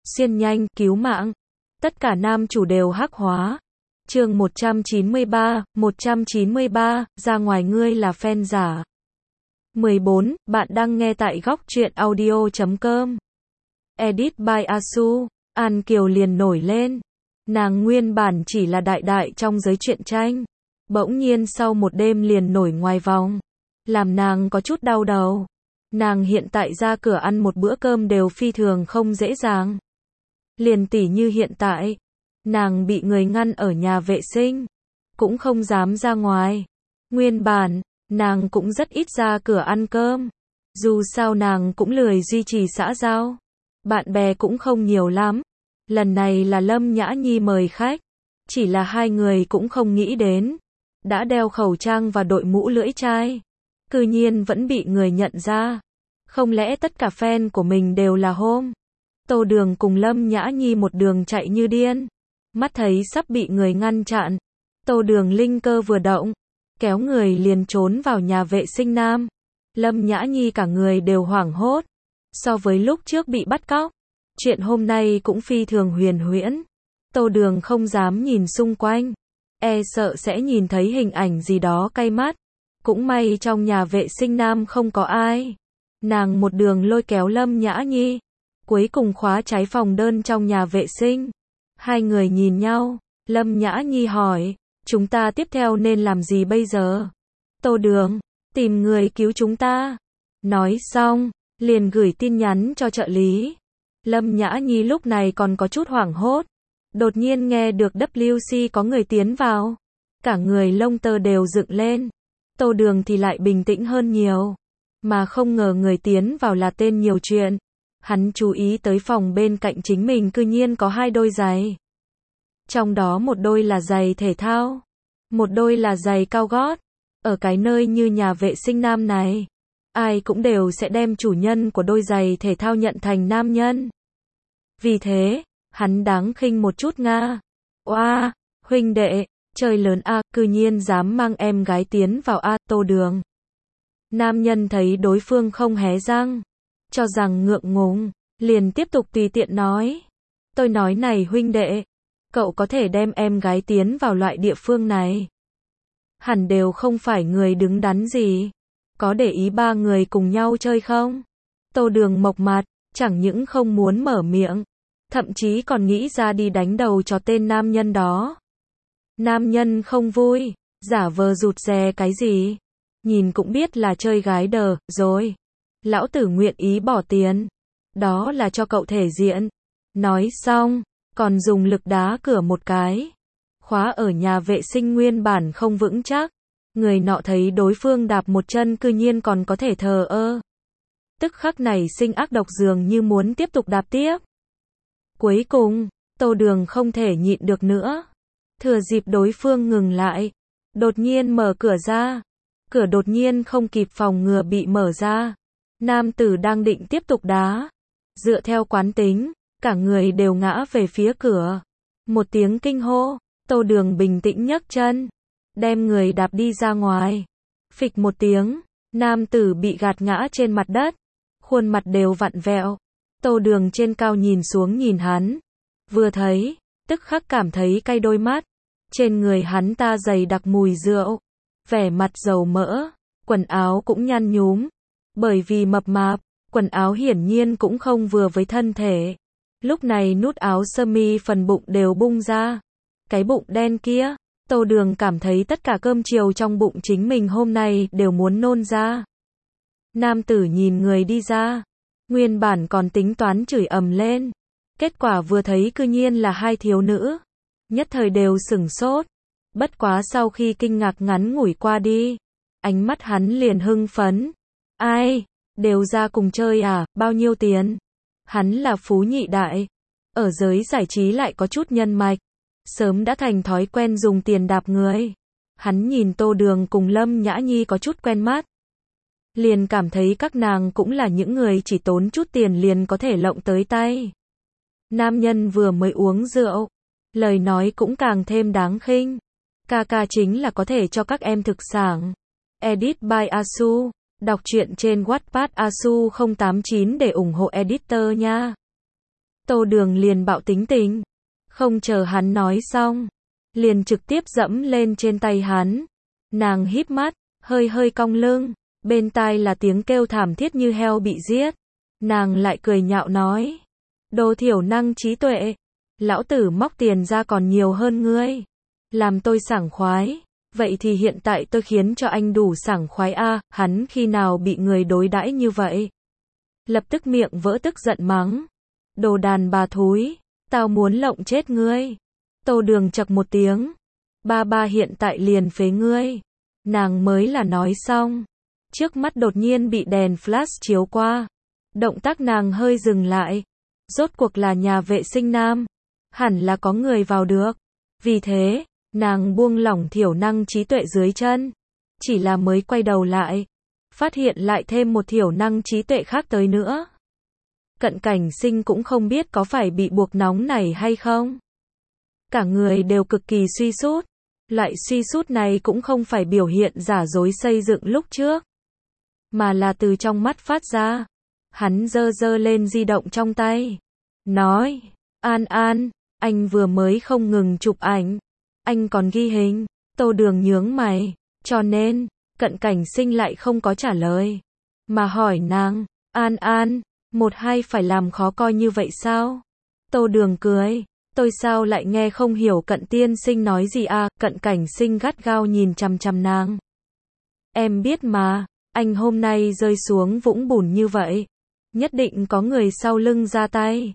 xuyên nhanh, cứu mạng. Tất cả nam chủ đều hắc hóa. Chương 193, ra ngoài ngươi là fan giả. 14, bạn đang nghe tại góc truyện audio.com. Edit by Asu. An Kiều liền nổi lên. Nàng nguyên bản chỉ là đại đại trong giới truyện tranh. Bỗng nhiên sau một đêm liền nổi ngoài vòng. Làm nàng có chút đau đầu. Nàng hiện tại ra cửa ăn một bữa cơm đều phi thường không dễ dàng. Liền tỉ như hiện tại. Nàng bị người ngăn ở nhà vệ sinh. Cũng không dám ra ngoài. Nguyên bản, nàng cũng rất ít ra cửa ăn cơm. Dù sao nàng cũng lười duy trì xã giao. Bạn bè cũng không nhiều lắm. Lần này là Lâm Nhã Nhi mời khách. Chỉ là hai người cũng không nghĩ đến. Đã đeo khẩu trang và đội mũ lưỡi chai. Cư nhiên vẫn bị người nhận ra. Không lẽ tất cả fan của mình đều là hôm. Tô Đường cùng Lâm Nhã Nhi một đường chạy như điên. Mắt thấy sắp bị người ngăn chặn. Tô Đường linh cơ vừa động. Kéo người liền trốn vào nhà vệ sinh nam. Lâm Nhã Nhi cả người đều hoảng hốt. So với lúc trước bị bắt cóc. Chuyện hôm nay cũng phi thường huyền huyễn. Tô Đường không dám nhìn xung quanh. E sợ sẽ nhìn thấy hình ảnh gì đó cay mắt. Cũng may trong nhà vệ sinh nam không có ai. Nàng một đường lôi kéo Lâm Nhã Nhi. Cuối cùng khóa trái phòng đơn trong nhà vệ sinh. Hai người nhìn nhau. Lâm Nhã Nhi hỏi. Chúng ta tiếp theo nên làm gì bây giờ? Tô Đường. Tìm người cứu chúng ta. Nói xong. Liền gửi tin nhắn cho trợ lý. Lâm Nhã Nhi lúc này còn có chút hoảng hốt. Đột nhiên nghe được WC có người tiến vào. Cả người lông tơ đều dựng lên. Tô Đường thì lại bình tĩnh hơn nhiều. Mà không ngờ người tiến vào là tên nhiều chuyện. Hắn chú ý tới phòng bên cạnh chính mình cư nhiên có hai đôi giày. Trong đó một đôi là giày thể thao. Một đôi là giày cao gót. Ở cái nơi như nhà vệ sinh nam này. Ai cũng đều sẽ đem chủ nhân của đôi giày thể thao nhận thành nam nhân. Vì thế, hắn đáng khinh một chút nga. Oa, huynh đệ, trời lớn a, cư nhiên dám mang em gái tiến vào a, Tô Đường. Nam nhân thấy đối phương không hé răng, cho rằng ngượng ngùng, liền tiếp tục tùy tiện nói. Tôi nói này huynh đệ, cậu có thể đem em gái tiến vào loại địa phương này. Hẳn đều không phải người đứng đắn gì. Có để ý ba người cùng nhau chơi không? Tô Đường mộc mặt, chẳng những không muốn mở miệng. Thậm chí còn nghĩ ra đi đánh đầu cho tên nam nhân đó. Nam nhân không vui, giả vờ rụt rè cái gì. Nhìn cũng biết là chơi gái đờ, rồi. Lão tử nguyện ý bỏ tiền. Đó là cho cậu thể diện. Nói xong, còn dùng lực đá cửa một cái. Khóa ở nhà vệ sinh nguyên bản không vững chắc. Người nọ thấy đối phương đạp một chân cư nhiên còn có thể thờ ơ. Tức khắc này sinh ác độc dường như muốn tiếp tục đạp tiếp. Cuối cùng, Tô Đường không thể nhịn được nữa. Thừa dịp đối phương ngừng lại. Đột nhiên mở cửa ra. Cửa đột nhiên không kịp phòng ngừa bị mở ra. Nam tử đang định tiếp tục đá. Dựa theo quán tính, cả người đều ngã về phía cửa. Một tiếng kinh hô, Tô Đường bình tĩnh nhấc chân. Đem người đạp đi ra ngoài. Phịch một tiếng, nam tử bị gạt ngã trên mặt đất. Khuôn mặt đều vặn vẹo. Tô Đường trên cao nhìn xuống nhìn hắn. Vừa thấy, tức khắc cảm thấy cay đôi mắt. Trên người hắn ta dày đặc mùi rượu. Vẻ mặt dầu mỡ. Quần áo cũng nhăn nhúm. Bởi vì mập mạp, quần áo hiển nhiên cũng không vừa với thân thể. Lúc này nút áo sơ mi phần bụng đều bung ra. Cái bụng đen kia. Tô Đường cảm thấy tất cả cơm chiều trong bụng chính mình hôm nay đều muốn nôn ra. Nam tử nhìn người đi ra. Nguyên bản còn tính toán chửi ầm lên. Kết quả vừa thấy cư nhiên là hai thiếu nữ. Nhất thời đều sửng sốt. Bất quá sau khi kinh ngạc ngắn ngủi qua đi. Ánh mắt hắn liền hưng phấn. Ai? Đều ra cùng chơi à? Bao nhiêu tiền? Hắn là phú nhị đại. Ở giới giải trí lại có chút nhân mạch. Sớm đã thành thói quen dùng tiền đạp người. Hắn nhìn Tô Đường cùng Lâm Nhã Nhi có chút quen mắt. Liền cảm thấy các nàng cũng là những người chỉ tốn chút tiền liền có thể lộng tới tay. Nam nhân vừa mới uống rượu. Lời nói cũng càng thêm đáng khinh. Ca ca chính là có thể cho các em thực sảng. Edit by Asu. Đọc truyện trên Wattpad Asu 089 để ủng hộ editor nha. Tô Đường liền bạo tính tình. Không chờ hắn nói xong, liền trực tiếp dẫm lên trên tay hắn. Nàng híp mắt, hơi hơi cong lưng, bên tai là tiếng kêu thảm thiết như heo bị giết. Nàng lại cười nhạo nói, đồ thiểu năng trí tuệ, lão tử móc tiền ra còn nhiều hơn ngươi. Làm tôi sảng khoái, vậy thì hiện tại tôi khiến cho anh đủ sảng khoái a. Hắn khi nào bị người đối đãi như vậy? Lập tức miệng vỡ tức giận mắng, đồ đàn bà thúi, tao muốn lộng chết ngươi. Tô Đường chậc một tiếng, ba hiện tại liền phế ngươi. Nàng mới là nói xong, trước mắt đột nhiên bị đèn flash chiếu qua. Động tác nàng hơi dừng lại, rốt cuộc là nhà vệ sinh nam, hẳn là có người vào được. Vì thế, nàng buông lỏng thiểu năng trí tuệ dưới chân, chỉ là mới quay đầu lại, phát hiện lại thêm một thiểu năng trí tuệ khác tới nữa. Cận Cảnh Sinh cũng không biết có phải bị buộc nóng này hay không. Cả người đều cực kỳ suy sút. Loại suy sút này cũng không phải biểu hiện giả dối xây dựng lúc trước, mà là từ trong mắt phát ra. Hắn giơ lên di động trong tay, nói, An, anh vừa mới không ngừng chụp ảnh, anh còn ghi hình. Tô Đường nhướng mày, cho nên, Cận Cảnh Sinh lại không có trả lời, mà hỏi nàng, An, một hai phải làm khó coi như vậy sao? Tô Đường cười, tôi sao lại nghe không hiểu Cận tiên sinh nói gì à? Cận Cảnh Sinh gắt gao nhìn chằm chằm nàng. Em biết mà, anh hôm nay rơi xuống vũng bùn như vậy, nhất định có người sau lưng ra tay.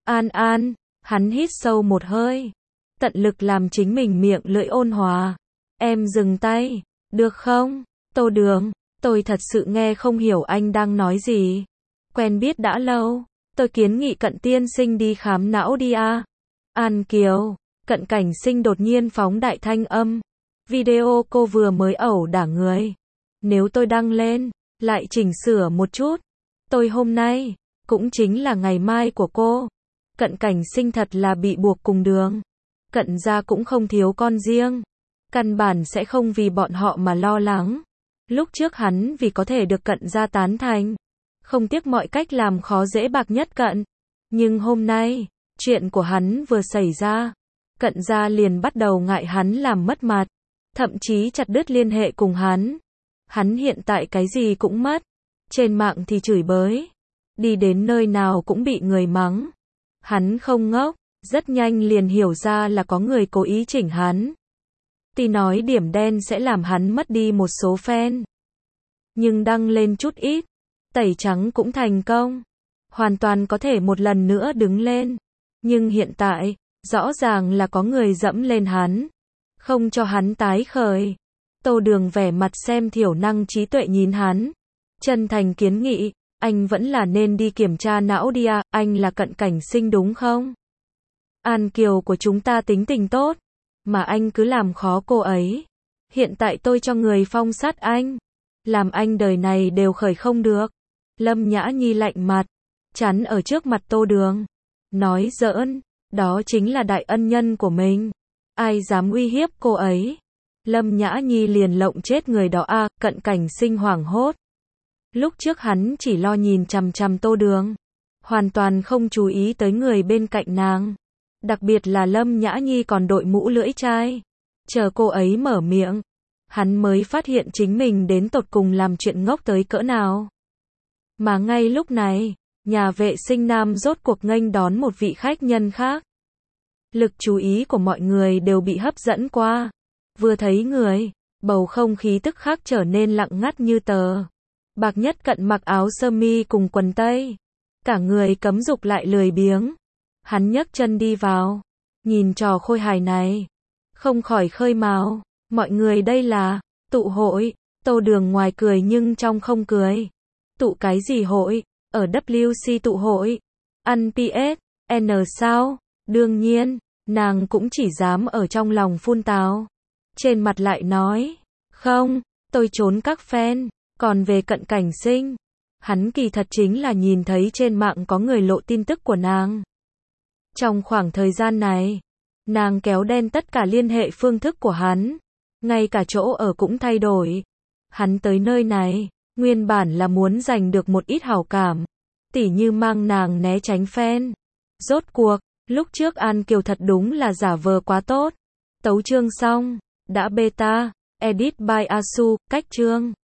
An, hắn hít sâu một hơi, tận lực làm chính mình miệng lưỡi ôn hòa. Em dừng tay, được không? Tô Đường, tôi thật sự nghe không hiểu anh đang nói gì. Quen biết đã lâu, tôi kiến nghị Cận tiên sinh đi khám não đi à. An Kiều, Cận Cảnh Sinh đột nhiên phóng đại thanh âm. Video cô vừa mới ẩu đả người. Nếu tôi đăng lên, lại chỉnh sửa một chút. Tôi hôm nay, cũng chính là ngày mai của cô. Cận Cảnh Sinh thật là bị buộc cùng đường. Cận gia cũng không thiếu con riêng. Căn bản sẽ không vì bọn họ mà lo lắng. Lúc trước hắn vì có thể được Cận gia tán thành, không tiếc mọi cách làm khó dễ Bạc Nhất Cận. Nhưng hôm nay, chuyện của hắn vừa xảy ra, Cận gia liền bắt đầu ngại hắn làm mất mặt, thậm chí chặt đứt liên hệ cùng hắn. Hắn hiện tại cái gì cũng mất, trên mạng thì chửi bới, đi đến nơi nào cũng bị người mắng. Hắn không ngốc, rất nhanh liền hiểu ra là có người cố ý chỉnh hắn. Tuy nói điểm đen sẽ làm hắn mất đi một số fan, nhưng đăng lên chút ít, tẩy trắng cũng thành công, hoàn toàn có thể một lần nữa đứng lên. Nhưng hiện tại, rõ ràng là có người dẫm lên hắn, không cho hắn tái khởi. Tô Đường vẻ mặt xem thiểu năng trí tuệ nhìn hắn, chân thành kiến nghị, anh vẫn là nên đi kiểm tra não đi à, anh là Cận Cảnh Sinh đúng không? An Kiều của chúng ta tính tình tốt, mà anh cứ làm khó cô ấy. Hiện tại tôi cho người phong sát anh, làm anh đời này đều khởi không được. Lâm Nhã Nhi lạnh mặt, chắn ở trước mặt Tô Đường, nói giỡn, đó chính là đại ân nhân của mình, ai dám uy hiếp cô ấy. Lâm Nhã Nhi liền lộng chết người đó à. Cận Cảnh Sinh hoảng hốt. Lúc trước hắn chỉ lo nhìn chằm chằm Tô Đường, hoàn toàn không chú ý tới người bên cạnh nàng. Đặc biệt là Lâm Nhã Nhi còn đội mũ lưỡi chai. Chờ cô ấy mở miệng, hắn mới phát hiện chính mình đến tột cùng làm chuyện ngốc tới cỡ nào. Mà ngay lúc này, nhà vệ sinh nam rốt cuộc nghênh đón một vị khách nhân khác. Lực chú ý của mọi người đều bị hấp dẫn qua. Vừa thấy người, bầu không khí tức khắc trở nên lặng ngắt như tờ. Bạc Nhất Cận mặc áo sơ mi cùng quần tây, cả người cấm dục lại lười biếng. Hắn nhấc chân đi vào, nhìn trò khôi hài này, không khỏi khơi mào. Mọi người đây là tụ hội. Tô Đường ngoài cười nhưng trong không cười. Tụ cái gì hội? Ở WC tụ hội? Ăn PSN sao? Đương nhiên, nàng cũng chỉ dám ở trong lòng phun tào, trên mặt lại nói, không, tôi trốn các fan. Còn về Cận Cảnh Sinh, hắn kỳ thật chính là nhìn thấy trên mạng có người lộ tin tức của nàng. Trong khoảng thời gian này, nàng kéo đen tất cả liên hệ phương thức của hắn, ngay cả chỗ ở cũng thay đổi. Hắn tới nơi này, nguyên bản là muốn giành được một ít hảo cảm, tỉ như mang nàng né tránh fan. Rốt cuộc, lúc trước An Kiều thật đúng là giả vờ quá tốt. Tấu chương xong, đã beta, edit by Asu, cách chương.